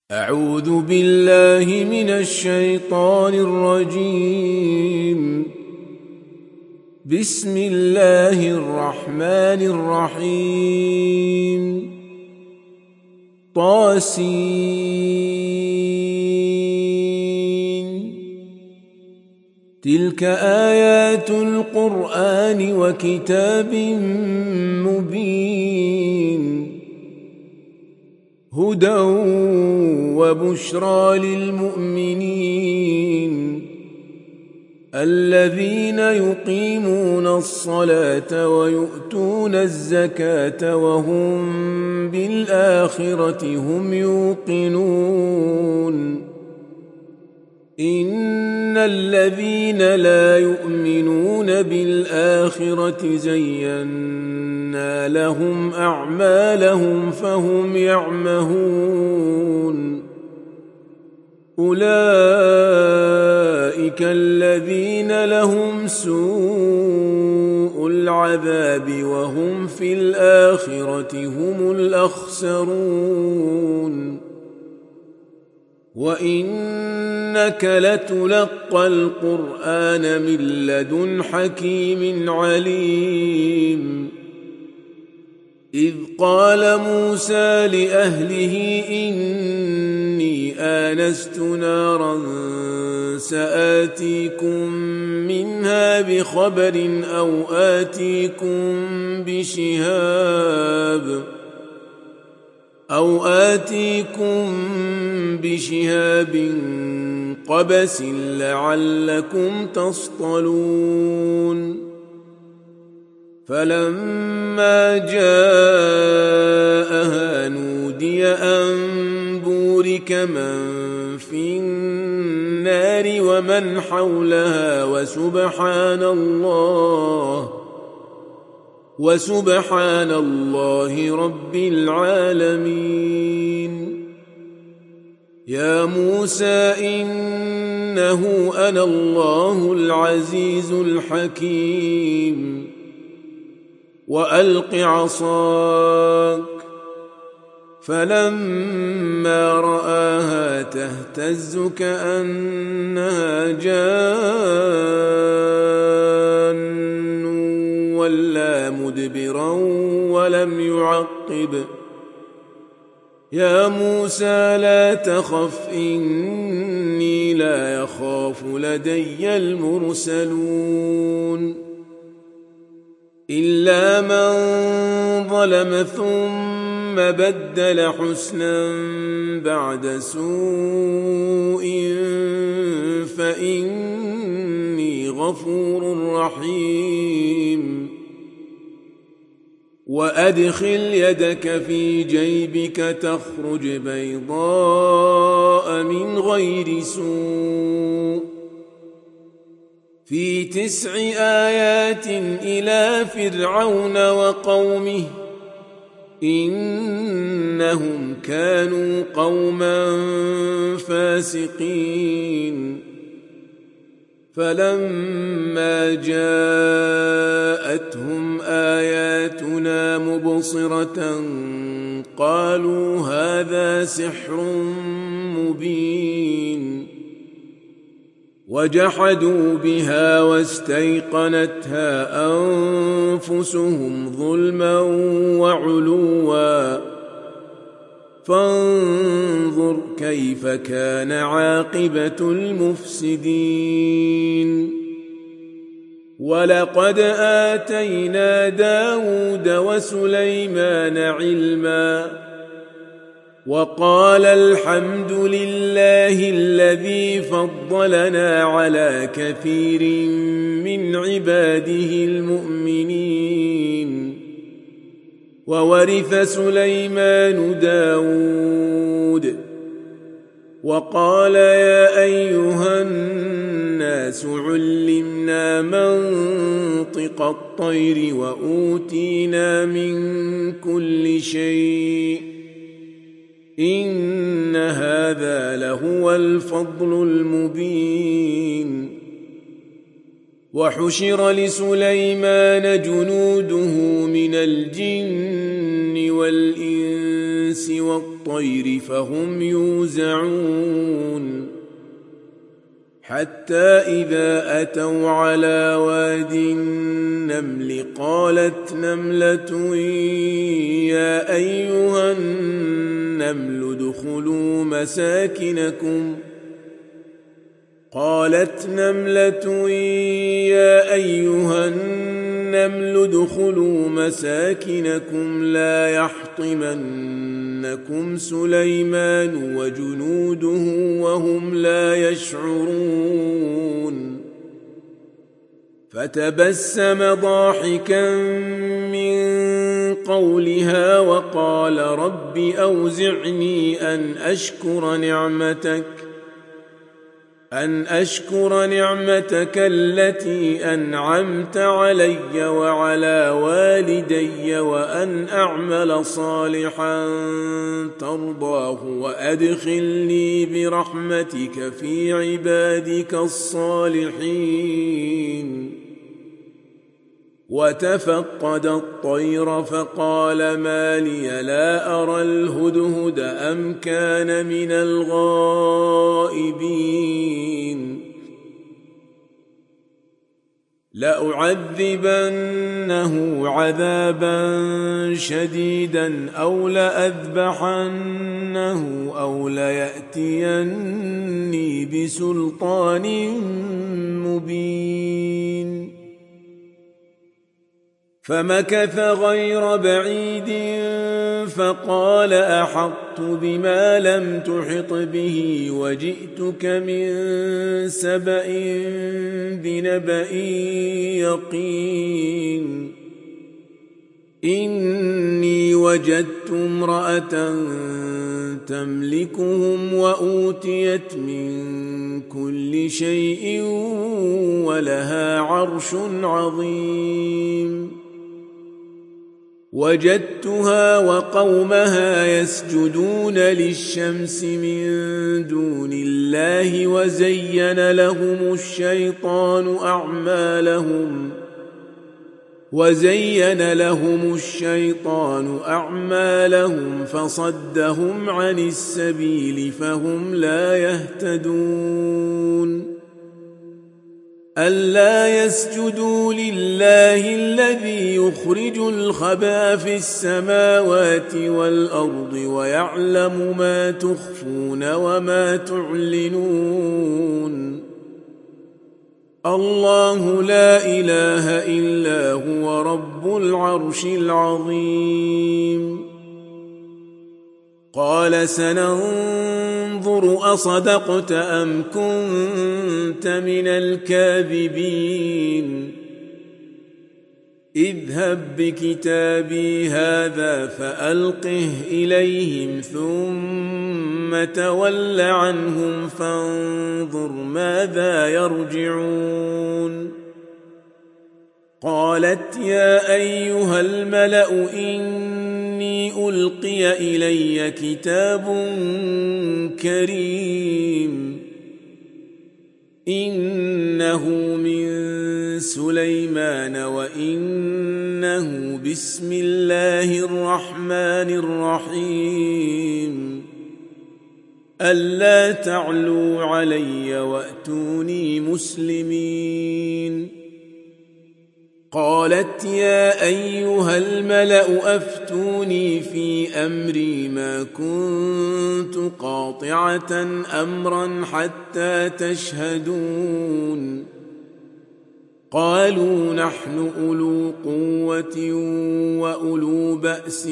أعوذ بالله من الشيطان الرجيم. بسم الله الرحمن الرحيم. طاسين. تلك آيات القرآن وكتاب مبين، هدى وبشرى للمؤمنين الذين يقيمون الصلاة ويؤتون الزكاة وهم بالآخرة هم يوقنون. إن الذين لا يؤمنون بالآخرة زينا لهم أعمالهم فهم يعمهون. أولئك الذين لهم سوء العذاب وهم في الآخرة هم الأخسرون. وإنك لتلقى القرآن من لدن حكيم عليم. إذ قال موسى لأهله إني آنست نارا سآتيكم منها بخبر أو آتيكم بشهاب قبس لعلكم تصطلون. فلما جاءها نودي أن بورك من في النار ومن حولها وسبحان الله رب العالمين. يا موسى إنه أنا الله العزيز الحكيم. وألق عصاك. فلما رآها تهتز كأنها جان ولا مدبرا ولم يعقب. يا موسى لا تخف إني لا يخاف لدي المرسلون. إلا من ظلم ثم بدل حسنا بعد سوء فإني غفور رحيم. وأدخل يدك في جيبك تخرج بيضاء من غير سوء في 9 آيات إلى فرعون وقومه إنهم كانوا قوما فاسقين. فلما جاءتهم آياتنا مبصرة قالوا هذا سحر مبين. وجحدوا بها واستيقنتها أنفسهم ظلما وعلوا فانظر كيف كان عاقبة المفسدين. ولقد آتينا داود وسليمان علما وقال الحمد لله الذي فضلنا على كثير من عباده المؤمنين. وورث سليمان داود وقال يا أيها الناس علمنا منطق الطير وأوتينا من كل شيء إن هذا لهو الفضل المبين. وحشر لسليمان جنوده من الجن والإنس والطير الطير فهم يوزعون حتى إذا أتوا على واد النمل قالت نملة يا أيها النمل ادخلوا مساكنكم لا يحطمنكم سليمان وجنوده وهم لا يشعرون فتبسم ضاحكا من قولها وقال رب أوزعني أن أشكر نعمتك التي أنعمت علي وعلى والدي وأن أعمل صالحا ترضاه وأدخلني برحمتك في عبادك الصالحين وتفقد الطير فقال ما لي لا أرى الهدهد أم كان من الغائبين لأعذبنه عذابا شديدا أو لأذبحنه أو ليأتيني بسلطان مبين فمكث غير بعيد فقال أحطت بما لم تحط به وجئتك من سبأ بنبأ يقين إني وجدت امرأة تملكهم وأوتيت من كل شيء ولها عرش عظيم وجدتها وقومها يسجدون للشمس من دون الله وزين لهم الشيطان أعمالهم فصدهم عن السبيل فهم لا يهتدون ألا يسجدوا لله الذي يخرج الخبا في السماوات والأرض ويعلم ما تخفون وما تعلنون الله لا إله إلا هو رب العرش العظيم قال سننظر أصدقت أم كنت من الكاذبين اذهب بكتابي هذا فألقه إليهم ثم تول عنهم فانظر ماذا يرجعون قالت يا أيها الملأ إني ألقي إلي كتاب كريم إنه من سليمان وإنه بسم الله الرحمن الرحيم ألا تعلوا علي وأتوني مسلمين قالت يا أيها الملأ أفتوني في أمري ما كنت قاطعة أمرا حتى تشهدون قالوا نحن أولو قوة وأولو بأس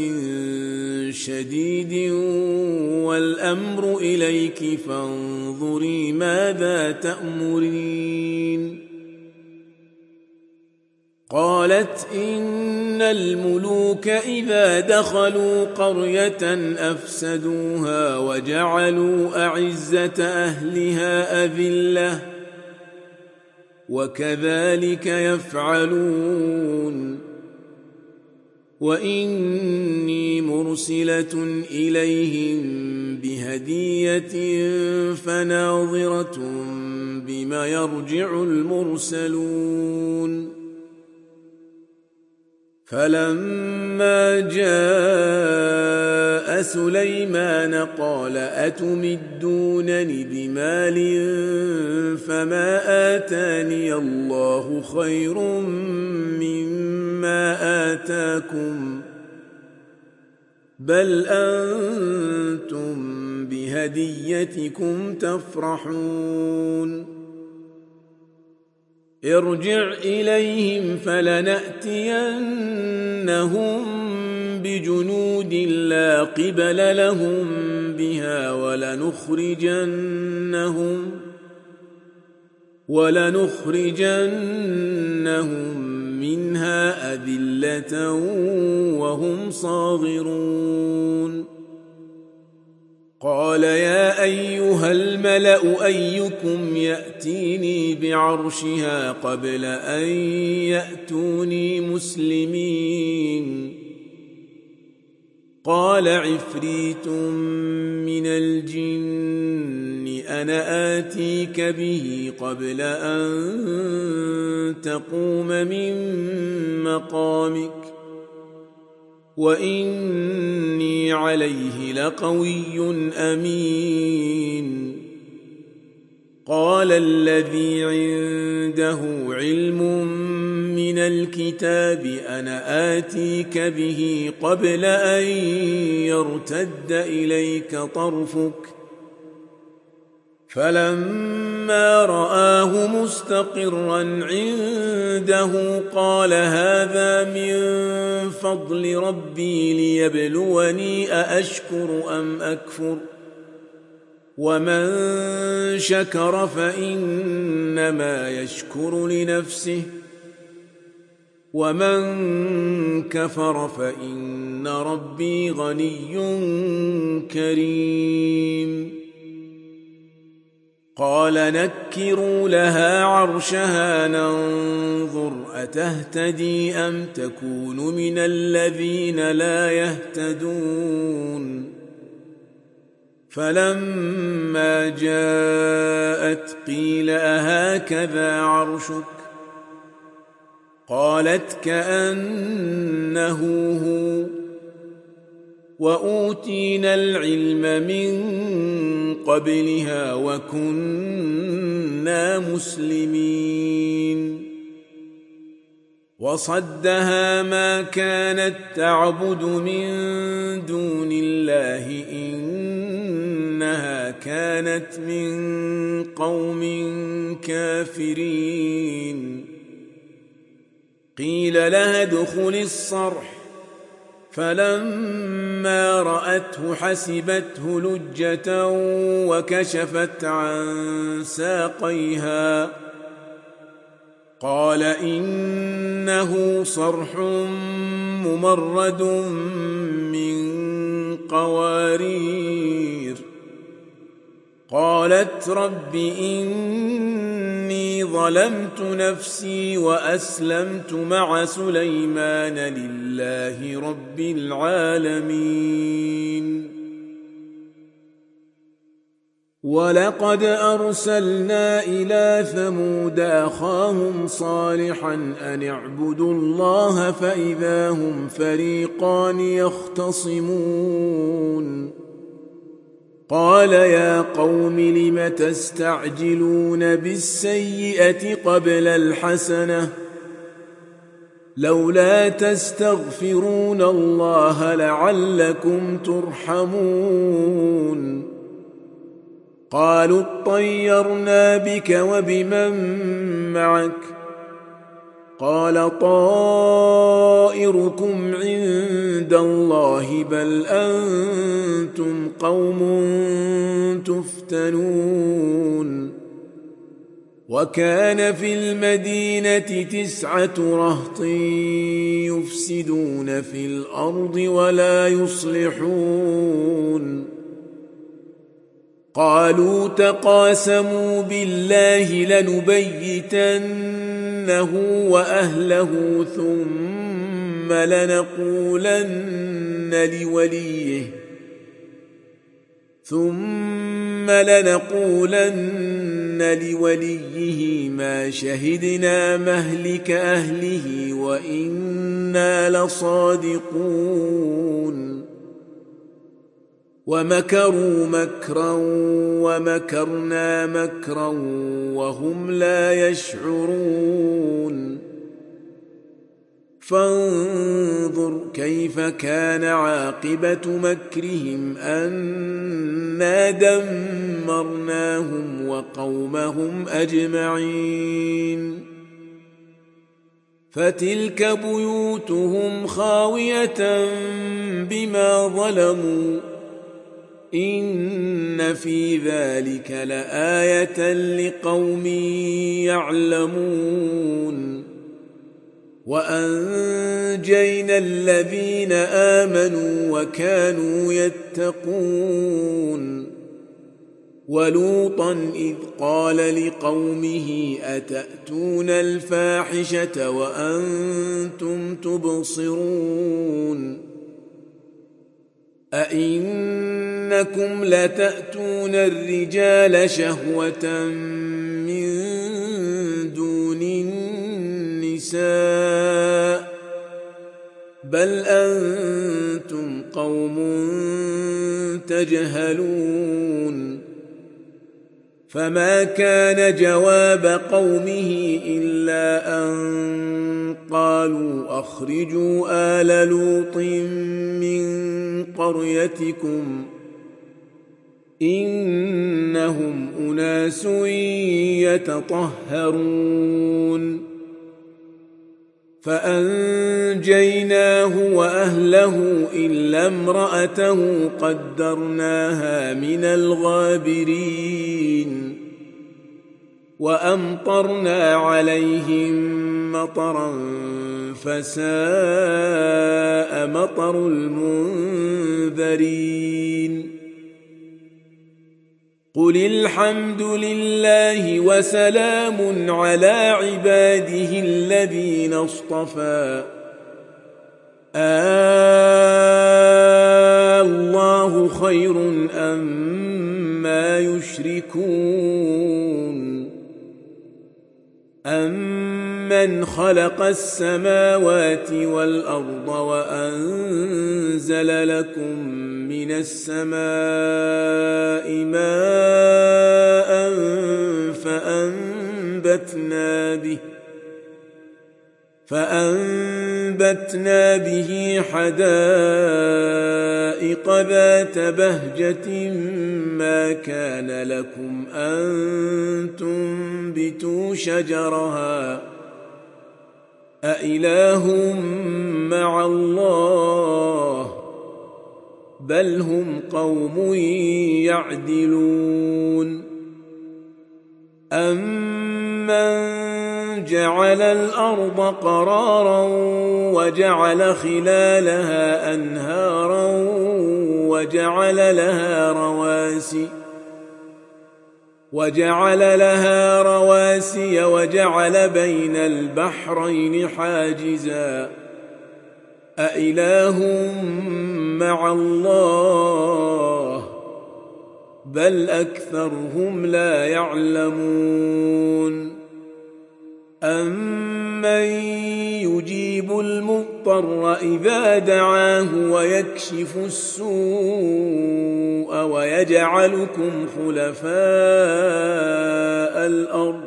شديد والأمر إليك فانظري ماذا تأمرين قالت إن الملوك إذا دخلوا قرية أفسدوها وجعلوا أعزة أهلها أذلة وكذلك يفعلون وإني مرسلة إليهم بهدية فناظرة بما يرجع المرسلون فلما جاء سليمان قال أتمدونني بمال فما آتاني الله خير مما آتاكم بل أنتم بهديتكم تفرحون ارجع إليهم فلنأتينهم بجنود لا قبل لهم بها ولنخرجنهم منها أذلة وهم صاغرون قال يا أيها الملأ أيكم يأتيني بعرشها قبل أن يأتوني مسلمين قال عفريت من الجن أنا آتيك به قبل أن تقوم من مقامك وإني عليه لقوي أمين قال الذي عنده علم من الكتاب أنا آتيك به قبل أن يرتد إليك طرفك فلما رآه مستقرا عنده قال هذا من فضل ربي ليبلوني أأشكر أم أكفر ومن شكر فإنما يشكر لنفسه ومن كفر فإن ربي غني كريم قال نكروا لها عرشها ننظر أتهتدي أم تكون من الذين لا يهتدون فلما جاءت قيل أهكذا عرشك قالت كأنه هو وأوتينا العلم من قبلها وكنا مسلمين وصدها ما كانت تعبد من دون الله إنها كانت من قوم كافرين قيل لها ادخل الصرح فلما رأته حسبته لجة وكشفت عن ساقيها قال إنه صرح ممرد من قوارير قالت رب إني ظلمت نفسي وأسلمت مع سليمان لله رب العالمين ولقد أرسلنا إلى ثمود أخاهم صالحا أن اعبدوا الله فإذا هم فريقان يختصمون قال يا قوم لم تستعجلون بالسيئة قبل الحسنة لولا تستغفرون الله لعلكم ترحمون قالوا اطيرنا بك وبمن معك قال طائركم عند الله بل أنتم قوم تفتنون وكان في المدينة 9 رهط يفسدون في الأرض ولا يصلحون قالوا تقاسموا بالله لنبيتنه وأهله ثم لنقولن ثم لنقولن لوليه ما شهدنا مهلك أهله وإنا لصادقون ومكروا مكرا ومكرنا مكرا وهم لا يشعرون فانظر كيف كان عاقبة مكرهم أنا دمرناهم وقومهم أجمعين فتلك بيوتهم خاوية بما ظلموا إن في ذلك لآية لقوم يعلمون وأنجينا الذين آمنوا وكانوا يتقون ولوطا إذ قال لقومه أتأتون الفاحشة وأنتم تبصرون أئنكم لتأتون الرجال شهوة من دون النساء بل أنتم قوم تجهلون فما كان جواب قومه إلا أن قالوا أخرجوا آل لوط من قريتكم إنهم أناس يتطهرون فأنجيناه وأهله إلا امرأته قدرناها من الغابرين وأمطرنا عليهم مطرا فساء مطر المنذرين قل الحمد لله وسلام على عباده الذين اصطفى الله خير أما يشركون أمن خلق السماوات والأرض وأنزل لكم من السماء ماء فأنبتنا به حدائق ذات بهجة ما كان لكم أن تنبتوا شجرها أإله مع الله بل هم قوم يعدلون أمن جعل الأرض قرارا وجعل خلالها أنهارا وجعل لها رواسي وجعل بين البحرين حاجزا أإله مع الله بل أكثرهم لا يعلمون أمن يجيب المضطر إذا دعاه ويكشف السوء ويجعلكم خلفاء الأرض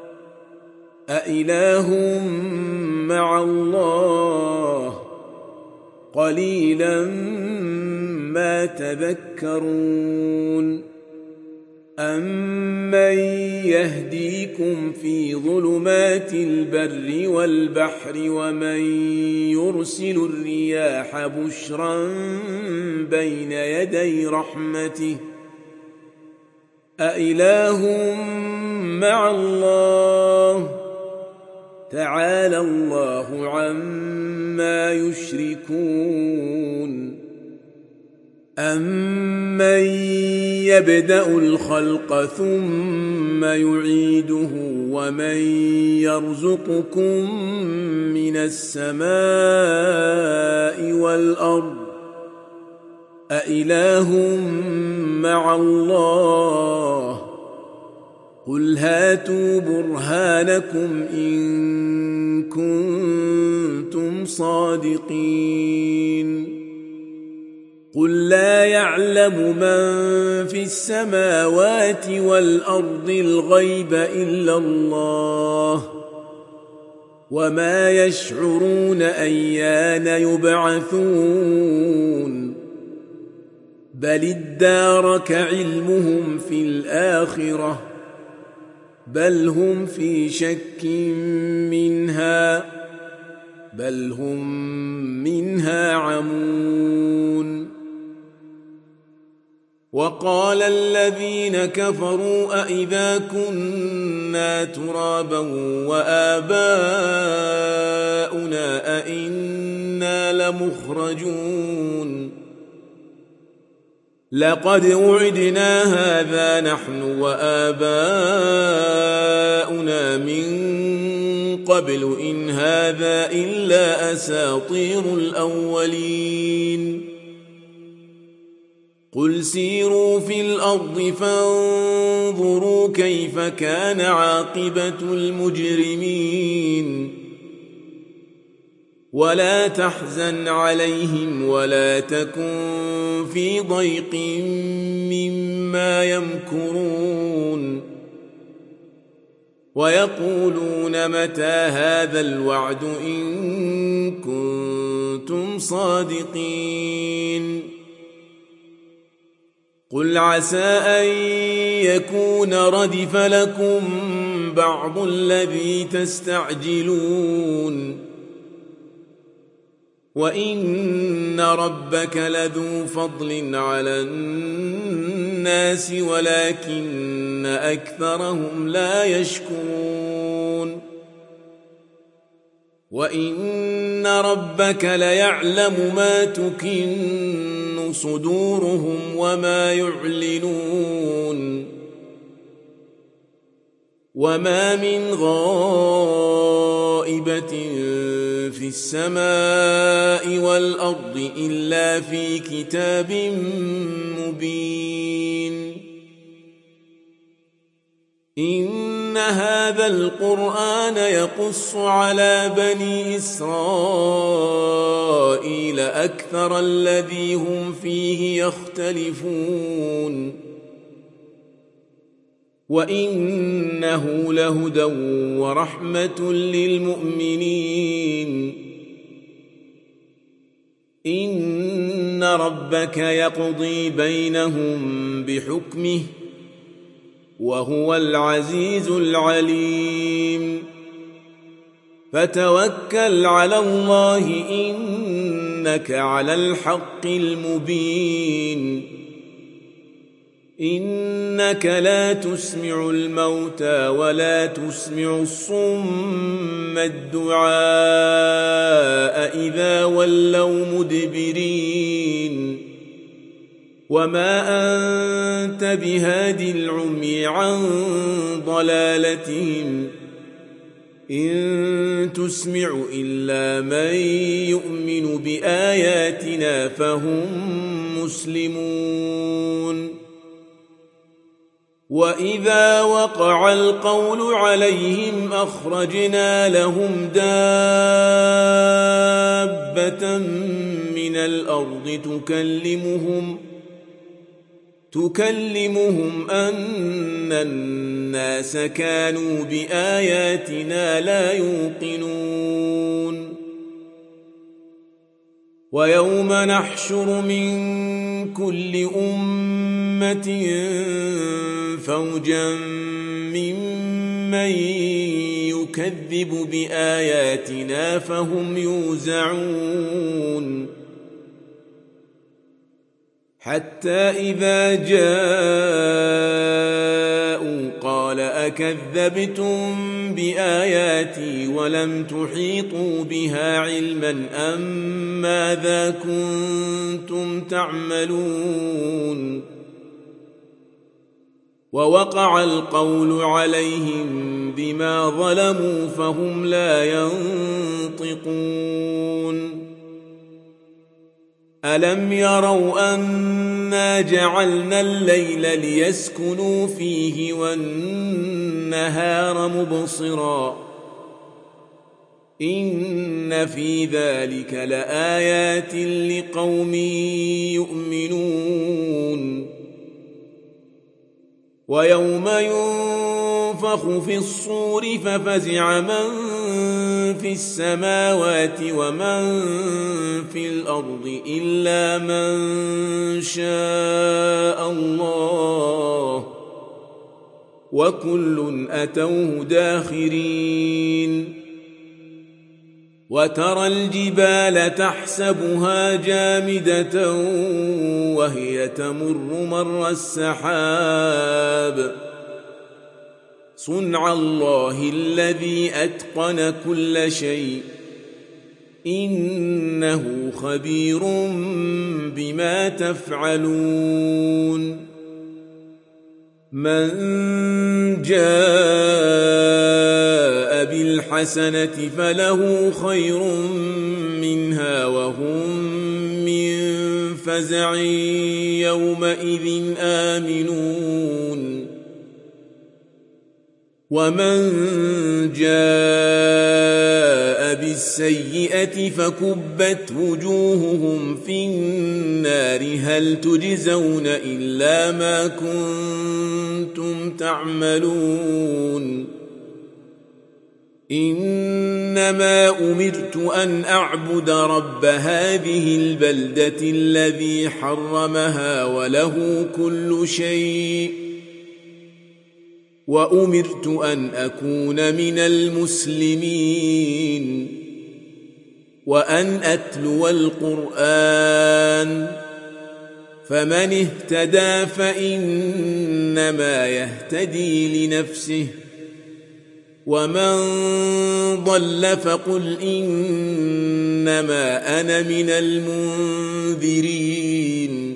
أإله مع الله قليلا ما تذكرون أمن يهديكم في ظلمات البر والبحر ومن يرسل الرياح بشرا بين يدي رحمته أإله مع الله تعالى الله عما يشركون أمن يبدأ الخلق ثم يعيده ومن يرزقكم من السماء والأرض أإله مع الله قل هاتوا برهانكم إن كنتم صادقين قل لا يعلم من في السماوات والأرض الغيب إلا الله وما يشعرون أيان يبعثون بل ادارك علمهم في الآخرة بل هم في شك منها بل هم منها عمون وقال الذين كفروا أئذا كنا ترابا وآباؤنا أئنا لمخرجون لقد وعدنا هذا نحن وآباؤنا من قبل إن هذا إلا أساطير الأولين قل سيروا في الأرض فانظروا كيف كان عاقبة المجرمين ولا تحزن عليهم ولا تكن في ضيق مما يمكرون ويقولون متى هذا الوعد إن كنتم صادقين قل عسى أن يكون ردف لكم بعض الذي تستعجلون وإن ربك لذو فضل على الناس ولكن أكثرهم لا يشكرون وإن ربك ليعلم ما تكن صدورهم وما يعلنون وما من غائبة في السماء والأرض إلا في كتاب مبين إن هذا القرآن يقص على بني إسرائيل أكثر الذي هم فيه يختلفون وإنه لهدى ورحمة للمؤمنين إن ربك يقضي بينهم بحكمه وهو العزيز العليم فتوكل على الله إنك على الحق المبين إنك لا تسمع الموتى ولا تسمع الصم الدعاء إذا ولوا مدبرين وما أنت بهادي العمي عن ضلالتهم إن تسمع إلا من يؤمن بآياتنا فهم مسلمون وإذا وقع القول عليهم أخرجنا لهم دابة من الأرض تكلمهم أن الناس كانوا بآياتنا لا يوقنون ويوم نحشر من كل أمة فوجا ممن يكذب بآياتنا فهم يوزعون حتى إذا جاءوا قال أكذبتم بآياتي ولم تحيطوا بها علما أم ماذا كنتم تعملون ووقع القول عليهم بما ظلموا فهم لا ينطقون ألم يروا أنا جعلنا الليل ليسكنوا فيه والنهار مبصرا إن في ذلك لآيات لقوم يؤمنون ويوم ينفخ في الصور ففزع من في السماوات ومن في الأرض إلا من شاء الله وكل أتوه داخرين وترى الجبال تحسبها جامدة وهي تمر مر السحاب صنع الله الذي أتقن كل شيء إنه خبير بما تفعلون من جاء بالحسنة فله خير منها وهم من فزع يومئذ آمنون ومن جاء بالسيئة فكبت وجوههم في النار هل تجزون إلا ما كنتم تعملون إنما أمرت أن أعبد رب هذه البلدة الذي حرمها وله كل شيء وأمرت أن أكون من المسلمين وأن أتلو القرآن فمن اهتدى فإنما يهتدي لنفسه ومن ضل فقل إنما أنا من المنذرين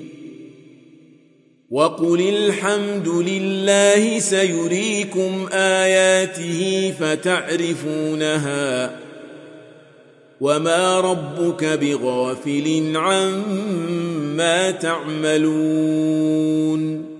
وقل الحمد لله سيريكم آياته فتعرفونها وما ربك بغافل عما تعملون